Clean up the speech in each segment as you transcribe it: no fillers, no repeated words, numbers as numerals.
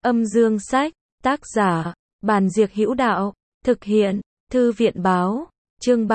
Âm dương sách, tác giả, Bàn Diệc Hữu Đạo, thực hiện, Thư viện Báo, chương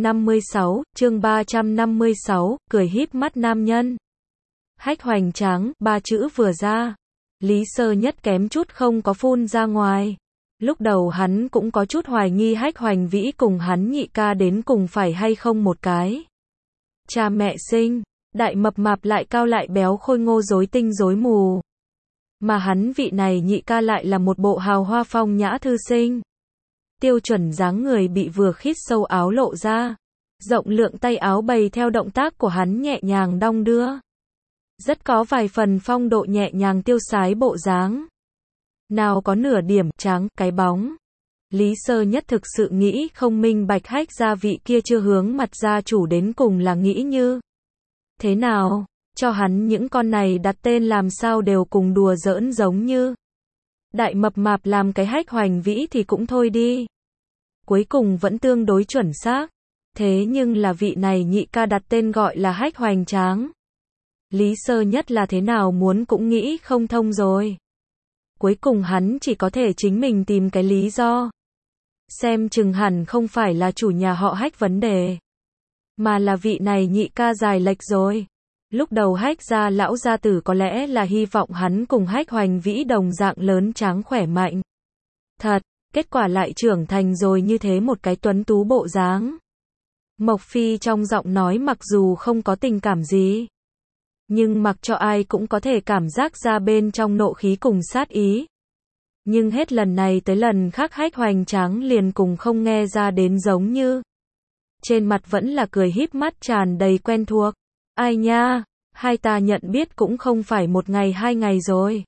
356, cười híp mắt nam nhân. Hách hoành tráng, ba chữ vừa ra, Lý Sơ Nhất kém chút không có phun ra ngoài. Lúc đầu hắn cũng có chút hoài nghi Hách Hoành Vĩ cùng hắn nhị ca đến cùng phải hay không một cái cha mẹ sinh, đại mập mạp lại cao lại béo khôi ngô rối tinh rối mù. Mà hắn vị này nhị ca lại là một bộ hào hoa phong nhã thư sinh. Tiêu chuẩn dáng người bị vừa khít sâu áo lộ ra. Rộng lượng tay áo bày theo động tác của hắn nhẹ nhàng đong đưa. Rất có vài phần phong độ nhẹ nhàng tiêu sái bộ dáng. Nào có nửa điểm trắng, cái bóng. Lý Sơ Nhất thực sự nghĩ không minh bạch Hách gia vị kia chưa hướng mặt gia chủ đến cùng là nghĩ như thế nào, cho hắn những con này đặt tên làm sao đều cùng đùa giỡn giống như. Đại mập mạp làm cái Hách Hoành Vĩ thì cũng thôi đi. Cuối cùng vẫn tương đối chuẩn xác. Thế nhưng là vị này nhị ca đặt tên gọi là Hách Hoành Tráng. Lý Sơ Nhất là thế nào muốn cũng nghĩ không thông rồi. Cuối cùng hắn chỉ có thể chính mình tìm cái lý do. Xem chừng hẳn không phải là chủ nhà họ Hách vấn đề, mà là vị này nhị ca dài lệch rồi. Lúc đầu Hách gia lão gia tử có lẽ là hy vọng hắn cùng Hách Hoành Vĩ đồng dạng lớn tráng khỏe mạnh. Thật, kết quả lại trưởng thành rồi như thế một cái tuấn tú bộ dáng. Mộc Phi trong giọng nói mặc dù không có tình cảm gì, nhưng mặc cho ai cũng có thể cảm giác ra bên trong nộ khí cùng sát ý. Nhưng hết lần này tới lần khác Hách Hoành Tráng liền cùng không nghe ra đến giống như. Trên mặt vẫn là cười híp mắt tràn đầy quen thuộc. Ai nha, hai ta nhận biết cũng không phải một ngày hai ngày rồi.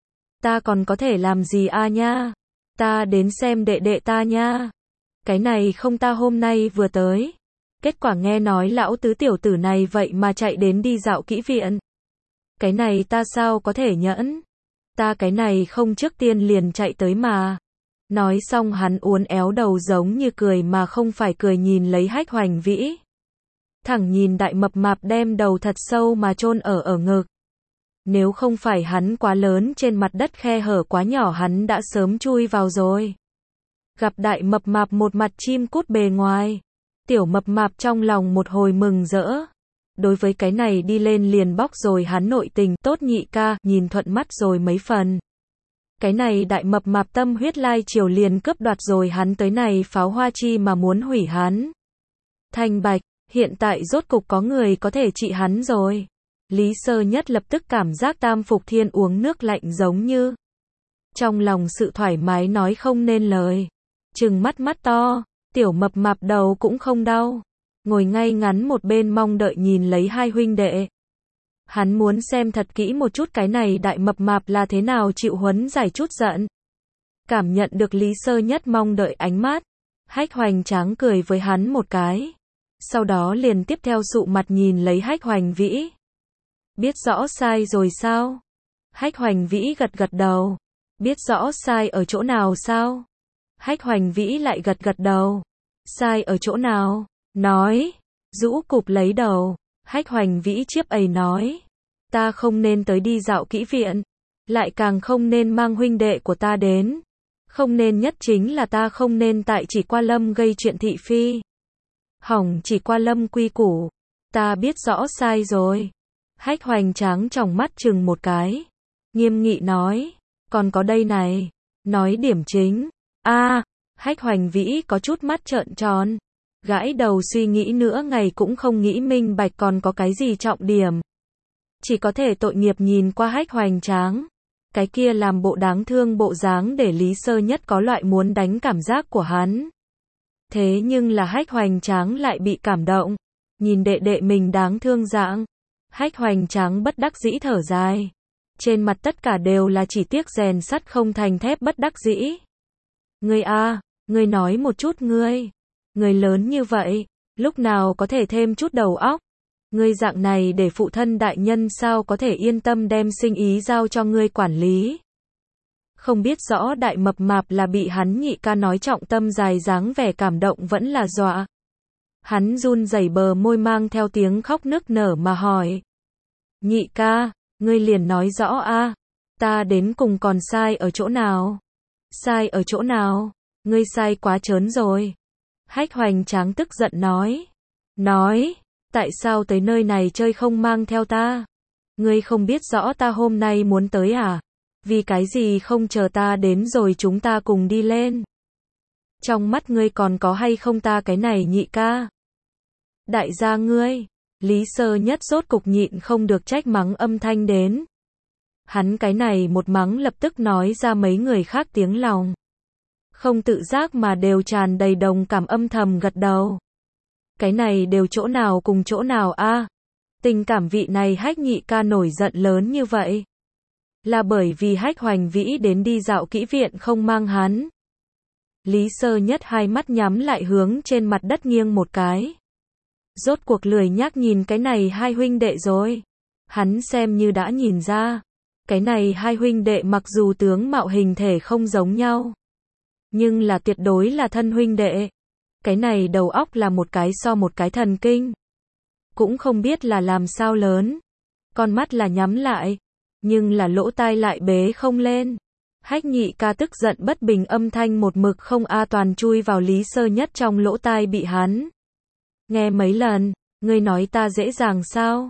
Ta còn có thể làm gì a nha? Ta đến xem đệ đệ ta nha. Cái này không ta hôm nay vừa tới. Kết quả nghe nói lão tứ tiểu tử này vậy mà chạy đến đi dạo kỹ viện. Cái này ta sao có thể nhẫn? Ta cái này không trước tiên liền chạy tới mà. Nói xong hắn uốn éo đầu giống như cười mà không phải cười nhìn lấy Hách Hoành Vĩ. Thẳng nhìn đại mập mạp đem đầu thật sâu mà chôn ở ngực. Nếu không phải hắn quá lớn trên mặt đất khe hở quá nhỏ hắn đã sớm chui vào rồi. Gặp đại mập mạp một mặt chim cút bề ngoài. Tiểu mập mạp trong lòng một hồi mừng rỡ. Đối với cái này đi lên liền bóc rồi hắn nội tình tốt nhị ca, nhìn thuận mắt rồi mấy phần. Cái này đại mập mạp tâm huyết lai triều liền cướp đoạt rồi hắn tới này pháo hoa chi mà muốn hủy hắn. Thanh bạch, hiện tại rốt cục có người có thể trị hắn rồi. Lý Sơ Nhất lập tức cảm giác Tam Phục Thiên uống nước lạnh giống như. Trong lòng sự thoải mái nói không nên lời. Trừng mắt mắt to, tiểu mập mạp đầu cũng không đau. Ngồi ngay ngắn một bên mong đợi nhìn lấy hai huynh đệ. Hắn muốn xem thật kỹ một chút cái này đại mập mạp là thế nào chịu huấn giải chút giận. Cảm nhận được Lý Sơ Nhất mong đợi ánh mắt. Hách Hoành Tráng cười với hắn một cái. Sau đó liền tiếp theo sụ mặt nhìn lấy Hách Hoành Vĩ. Biết rõ sai rồi sao? Hách Hoành Vĩ gật gật đầu. Biết rõ sai ở chỗ nào sao? Hách Hoành Vĩ lại gật gật đầu. Sai ở chỗ nào? Nói. Rũ cụp lấy đầu. Hách Hoành Vĩ chiếp ầy nói. Ta không nên tới đi dạo kỹ viện. Lại càng không nên mang huynh đệ của ta đến. Không nên nhất chính là ta không nên tại Chỉ Qua Lâm gây chuyện thị phi. Hỏng Chỉ Qua Lâm quy củ. Ta biết rõ sai rồi. Hách Hoành Tráng tròng mắt chừng một cái. Nghiêm nghị nói. Còn có đây này. Nói điểm chính. Hách Hoành Vĩ có chút mắt trợn tròn. Gãi đầu suy nghĩ nữa ngày cũng không nghĩ minh bạch còn có cái gì trọng điểm. Chỉ có thể tội nghiệp nhìn qua Hách Hoành Tráng. Cái kia làm bộ đáng thương bộ dáng để Lý Sơ Nhất có loại muốn đánh cảm giác của hắn. Thế nhưng là Hách Hoành Tráng lại bị cảm động. Nhìn đệ đệ mình đáng thương dạng. Hách Hoành Tráng bất đắc dĩ thở dài. Trên mặt tất cả đều là chỉ tiếc rèn sắt không thành thép bất đắc dĩ. Ngươi nói một chút ngươi. Người lớn như vậy, lúc nào có thể thêm chút đầu óc. Ngươi dạng này để phụ thân đại nhân sao có thể yên tâm đem sinh ý giao cho ngươi quản lý. Không biết rõ đại mập mạp là bị hắn nhị ca nói trọng tâm dài dáng vẻ cảm động vẫn là dọa. Hắn run rẩy bờ môi mang theo tiếng khóc nức nở mà hỏi. Nhị ca, ngươi liền nói rõ a. Ta đến cùng còn sai ở chỗ nào? Sai ở chỗ nào? Ngươi sai quá trớn rồi. Hách hoành tráng tức giận nói, tại sao tới nơi này chơi không mang theo ta? Ngươi không biết rõ ta hôm nay muốn tới à? Vì cái gì không chờ ta đến rồi chúng ta cùng đi lên? Trong mắt ngươi còn có hay không ta cái này nhị ca? Đại gia ngươi, Lý Sơ Nhất rốt cục nhịn không được trách mắng âm thanh đến. Hắn cái này một mắng lập tức nói ra mấy người khác tiếng lòng. Không tự giác mà đều tràn đầy đồng cảm âm thầm gật đầu. Cái này đều chỗ nào cùng chỗ nào a? Tình cảm vị này Hách nhị ca nổi giận lớn như vậy. Là bởi vì Hách Hoành Vĩ đến đi dạo kỹ viện không mang hắn. Lý Sơ Nhất hai mắt nhắm lại hướng trên mặt đất nghiêng một cái. Rốt cuộc lười nhác nhìn cái này hai huynh đệ rồi. Hắn xem như đã nhìn ra. Cái này hai huynh đệ mặc dù tướng mạo hình thể không giống nhau. Nhưng là tuyệt đối là thân huynh đệ. Cái này đầu óc là một cái so một cái thần kinh. Cũng không biết là làm sao lớn. Con mắt là nhắm lại. Nhưng là lỗ tai lại bế không lên. Hách nhị ca tức giận bất bình âm thanh một mực không toàn chui vào Lý Sơ Nhất trong lỗ tai bị hắn. Nghe mấy lần, ngươi nói ta dễ dàng sao?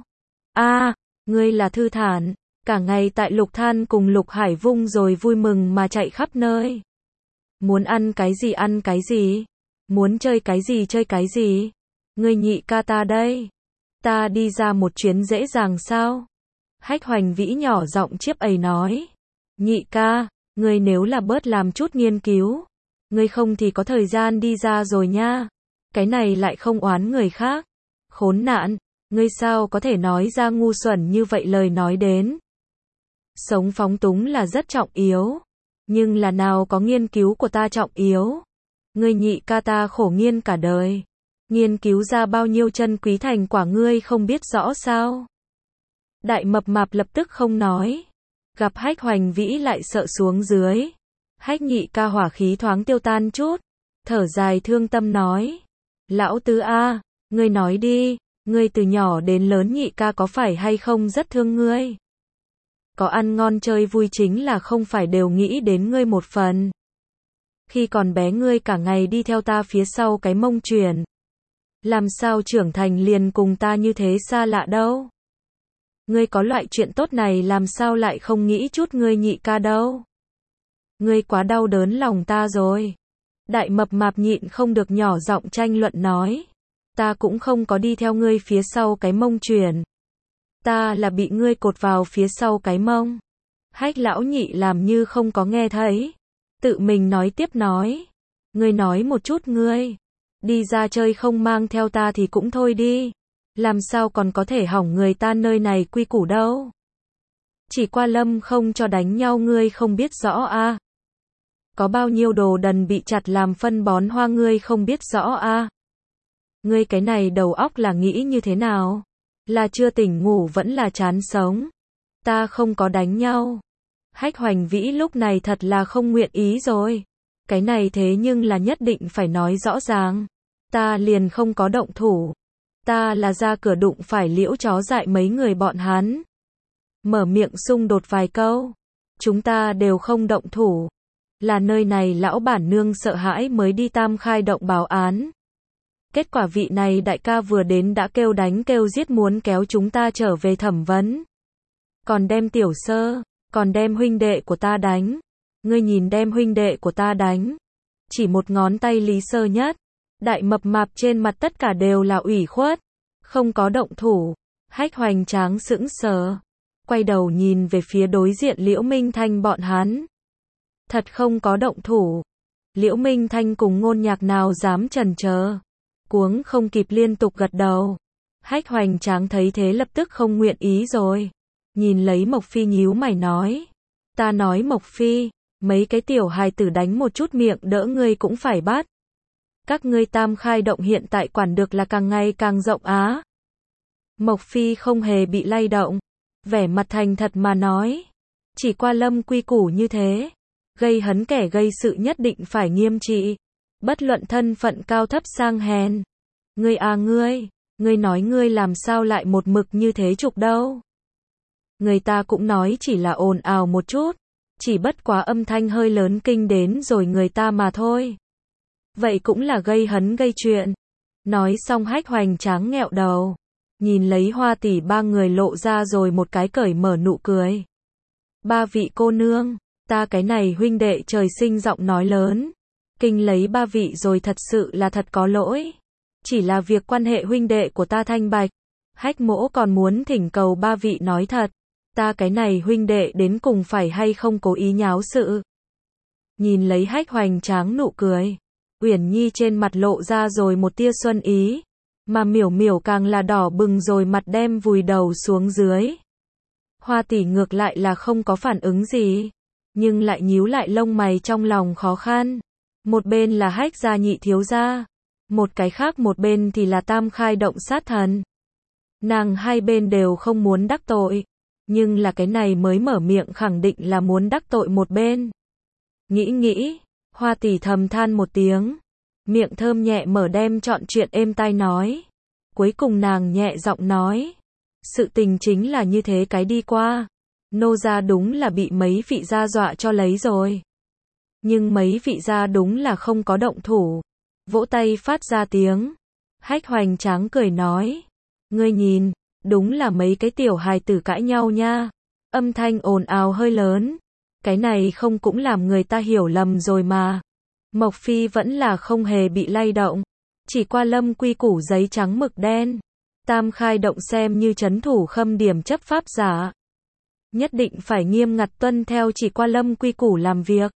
Ngươi là thư thản, cả ngày tại Lục Than cùng Lục Hải Vung rồi vui mừng mà chạy khắp nơi. Muốn ăn cái gì, muốn chơi cái gì. Ngươi nhị ca ta đây, ta đi ra một chuyến dễ dàng sao? Hách Hoành Vĩ nhỏ giọng chiếp ầy nói. Nhị ca, ngươi nếu là bớt làm chút nghiên cứu, ngươi không thì có thời gian đi ra rồi nha. Cái này lại không oán người khác. Khốn nạn, ngươi sao có thể nói ra ngu xuẩn như vậy lời nói đến. Sống phóng túng là rất trọng yếu. Nhưng là nào có nghiên cứu của ta trọng yếu. Ngươi nhị ca ta khổ nghiên cả đời. Nghiên cứu ra bao nhiêu chân quý thành quả ngươi không biết rõ sao. Đại mập mạp lập tức không nói. Gặp Hách Hoành Vĩ lại sợ xuống dưới. Hách nhị ca hỏa khí thoáng tiêu tan chút. Thở dài thương tâm nói. Lão tứ ngươi nói đi, ngươi từ nhỏ đến lớn nhị ca có phải hay không rất thương ngươi? Có ăn ngon chơi vui chính là không phải đều nghĩ đến ngươi một phần. Khi còn bé ngươi cả ngày đi theo ta phía sau cái mông chuyển. Làm sao trưởng thành liền cùng ta như thế xa lạ đâu? Ngươi có loại chuyện tốt này làm sao lại không nghĩ chút ngươi nhị ca đâu? Ngươi quá đau đớn lòng ta rồi. Đại mập mạp nhịn không được nhỏ giọng tranh luận nói. Ta cũng không có đi theo ngươi phía sau cái mông chuyển. Ta là bị ngươi cột vào phía sau cái mông. Hách lão nhị làm như không có nghe thấy. Tự mình nói tiếp nói. Ngươi nói một chút ngươi. Đi ra chơi không mang theo ta thì cũng thôi đi. Làm sao còn có thể hỏng người ta nơi này quy củ đâu. Chỉ qua Lâm không cho đánh nhau ngươi không biết rõ Có bao nhiêu đồ đần bị chặt làm phân bón hoa ngươi không biết rõ Ngươi cái này đầu óc là nghĩ như thế nào? Là chưa tỉnh ngủ vẫn là chán sống? Ta không có đánh nhau. Hách Hoành Vĩ lúc này thật là không nguyện ý rồi. Cái này thế nhưng là nhất định phải nói rõ ràng. Ta liền không có động thủ. Ta là ra cửa đụng phải liễu chó dại mấy người bọn hắn. Mở miệng xung đột vài câu. Chúng ta đều không động thủ. Là nơi này lão bản nương sợ hãi mới đi Tam Khai động báo án. Kết quả vị này đại ca vừa đến đã kêu đánh kêu giết muốn kéo chúng ta trở về thẩm vấn. Còn đem tiểu sơ, còn đem huynh đệ của ta đánh. Ngươi nhìn đem huynh đệ của ta đánh. Chỉ một ngón tay Lý Sơ Nhất. Đại mập mạp trên mặt tất cả đều là ủy khuất. Không có động thủ. Hách Hoành Tráng sững sờ. Quay đầu nhìn về phía đối diện Liễu Minh Thanh bọn hắn. Thật không có động thủ. Liễu Minh Thanh cùng Ngôn Nhạc nào dám chần chờ. Cuống không kịp liên tục gật đầu. Hách Hoành Tráng thấy thế lập tức không nguyện ý rồi. Nhìn lấy Mộc Phi nhíu mày nói. Ta nói Mộc Phi, mấy cái tiểu hài tử đánh một chút miệng đỡ ngươi cũng phải bắt. Các ngươi Tam Khai động hiện tại quản được là càng ngày càng rộng Mộc Phi không hề bị lay động. Vẻ mặt thành thật mà nói. Chỉ qua Lâm quy củ như thế. Gây hấn kẻ gây sự nhất định phải nghiêm trị. Bất luận thân phận cao thấp sang hèn. Ngươi ngươi nói ngươi làm sao lại một mực như thế trục đâu. Người ta cũng nói chỉ là ồn ào một chút, chỉ bất quá âm thanh hơi lớn kinh đến rồi người ta mà thôi. Vậy cũng là gây hấn gây chuyện. Nói xong Hách hoành tráng nghẹo đầu, nhìn lấy Hoa tỷ ba người lộ ra rồi một cái cởi mở nụ cười. Ba vị cô nương, ta cái này huynh đệ trời sinh giọng nói lớn, kinh lấy ba vị rồi thật sự là thật có lỗi. Chỉ là việc quan hệ huynh đệ của ta thanh bạch, Hách mỗ còn muốn thỉnh cầu ba vị nói thật, ta cái này huynh đệ đến cùng phải hay không cố ý nháo sự. Nhìn lấy Hách hoành tráng nụ cười, Uyển Nhi trên mặt lộ ra rồi một tia xuân ý, mà Miểu Miểu càng là đỏ bừng rồi mặt đem vùi đầu xuống dưới. Hoa tỷ ngược lại là không có phản ứng gì, nhưng lại nhíu lại lông mày trong lòng khó khăn. Một bên là Hách gia nhị thiếu gia, một cái khác một bên thì là Tam Khai động sát thần. Nàng hai bên đều không muốn đắc tội, nhưng là cái này mới mở miệng khẳng định là muốn đắc tội một bên. Nghĩ, Hoa tỷ thầm than một tiếng, miệng thơm nhẹ mở đem trọn chuyện êm tai nói. Cuối cùng nàng nhẹ giọng nói, sự tình chính là như thế cái đi qua. Nô gia đúng là bị mấy vị gia dọa cho lấy rồi. Nhưng mấy vị gia đúng là không có động thủ. Vỗ tay phát ra tiếng. Hách hoành tráng cười nói, ngươi nhìn, đúng là mấy cái tiểu hài tử cãi nhau nha. Âm thanh ồn ào hơi lớn. Cái này không cũng làm người ta hiểu lầm rồi mà. Mộc Phi vẫn là không hề bị lay động. Chỉ qua lâm quy củ giấy trắng mực đen. Tam Khai động xem như trấn thủ khâm điểm chấp pháp giả. Nhất định phải nghiêm ngặt tuân theo chỉ qua lâm quy củ làm việc.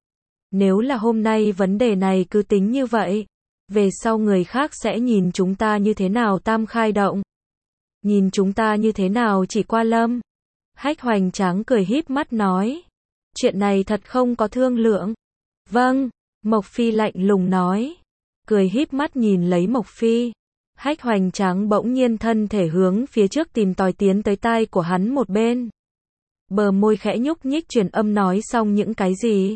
Nếu là hôm nay vấn đề này cứ tính như vậy, về sau người khác sẽ nhìn chúng ta như thế nào Tam Khai động? Nhìn chúng ta như thế nào chỉ qua lâm? Hách hoành tráng cười híp mắt nói. Chuyện này thật không có thương lượng. Vâng, Mộc Phi lạnh lùng nói. Cười híp mắt nhìn lấy Mộc Phi. Hách hoành tráng bỗng nhiên thân thể hướng phía trước tìm tòi tiến tới tai của hắn một bên. Bờ môi khẽ nhúc nhích truyền âm nói xong những cái gì.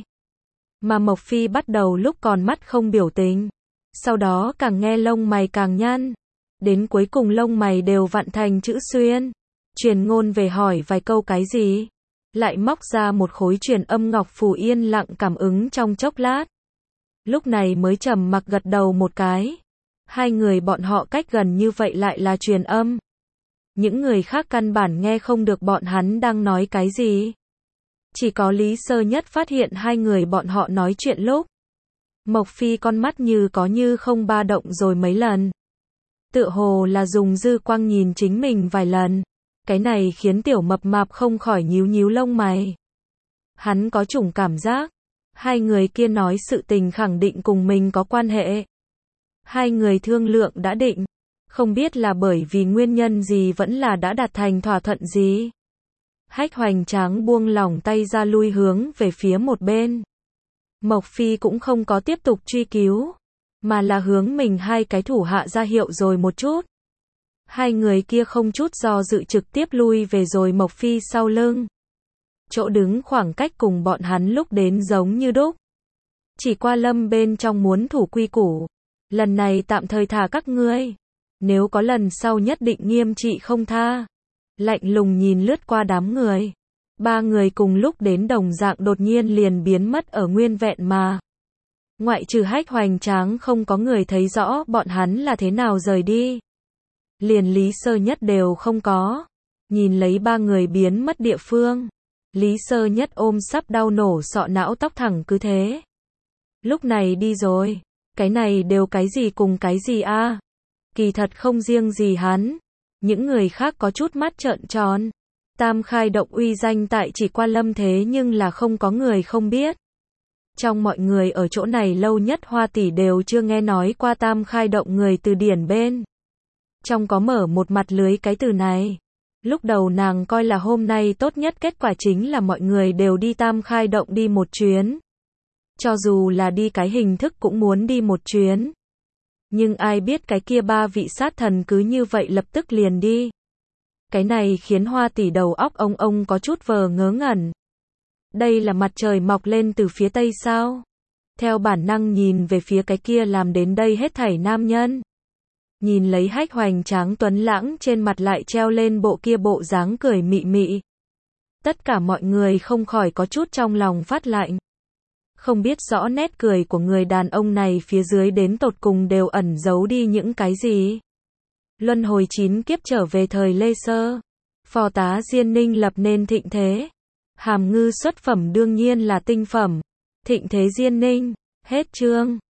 Mà Mộc Phi bắt đầu lúc còn mắt không biểu tình. Sau đó càng nghe lông mày càng nhăn. Đến cuối cùng lông mày đều vặn thành chữ xuyên. Truyền ngôn về hỏi vài câu cái gì. Lại móc ra một khối truyền âm ngọc phù yên lặng cảm ứng trong chốc lát. Lúc này mới trầm mặc gật đầu một cái. Hai người bọn họ cách gần như vậy lại là truyền âm. Những người khác căn bản nghe không được bọn hắn đang nói cái gì. Chỉ có Lý Sơ Nhất phát hiện hai người bọn họ nói chuyện lúc. Mộc Phi con mắt như có như không ba động rồi mấy lần. Tựa hồ là dùng dư quang nhìn chính mình vài lần. Cái này khiến tiểu mập mạp không khỏi nhíu nhíu lông mày. Hắn có chủng cảm giác. Hai người kia nói sự tình khẳng định cùng mình có quan hệ. Hai người thương lượng đã định. Không biết là bởi vì nguyên nhân gì vẫn là đã đạt thành thỏa thuận gì. Hách hoành tráng buông lỏng tay ra lui hướng về phía một bên. Mộc Phi cũng không có tiếp tục truy cứu. Mà là hướng mình hai cái thủ hạ ra hiệu rồi một chút. Hai người kia không chút do dự trực tiếp lui về rồi Mộc Phi sau lưng. Chỗ đứng khoảng cách cùng bọn hắn lúc đến giống như đúc. Chỉ qua lâm bên trong muốn thủ quy củ. Lần này tạm thời thả các ngươi. Nếu có lần sau nhất định nghiêm trị không tha. Lạnh lùng nhìn lướt qua đám người. Ba người cùng lúc đến đồng dạng đột nhiên liền biến mất ở nguyên vẹn mà. Ngoại trừ Hách hoành tráng không có người thấy rõ bọn hắn là thế nào rời đi. Liền Lý Sơ Nhất đều không có. Nhìn lấy ba người biến mất địa phương. Lý Sơ Nhất ôm sắp đau nổ sọ não tóc thẳng cứ thế. Lúc này đi rồi. Cái này đều cái gì cùng cái gì a? Kỳ thật không riêng gì hắn. Những người khác có chút mắt trợn tròn. Tam Khai động uy danh tại chỉ qua lâm thế nhưng là không có người không biết. Trong mọi người ở chỗ này lâu nhất Hoa tỷ đều chưa nghe nói qua Tam Khai động người từ điển bên. Trong có mở một mặt lưới cái từ này. Lúc đầu nàng coi là hôm nay tốt nhất kết quả chính là mọi người đều đi Tam Khai động đi một chuyến. Cho dù là đi cái hình thức cũng muốn đi một chuyến. Nhưng ai biết cái kia ba vị sát thần cứ như vậy lập tức liền đi. Cái này khiến Hoa tỷ đầu óc ông có chút vờ ngớ ngẩn. Đây là mặt trời mọc lên từ phía tây sao? Theo bản năng nhìn về phía cái kia làm đến đây hết thảy nam nhân. Nhìn lấy Hách hoành tráng tuấn lãng trên mặt lại treo lên bộ kia bộ dáng cười mị mị. Tất cả mọi người không khỏi có chút trong lòng phát lạnh. Không biết rõ nét cười của người đàn ông này phía dưới đến tột cùng đều ẩn giấu đi những cái gì. Luân hồi 9 kiếp trở về thời Lê Sơ. Phò tá Diên Ninh lập nên thịnh thế. Hàm Ngư xuất phẩm đương nhiên là tinh phẩm. Thịnh thế Diên Ninh. Hết chương.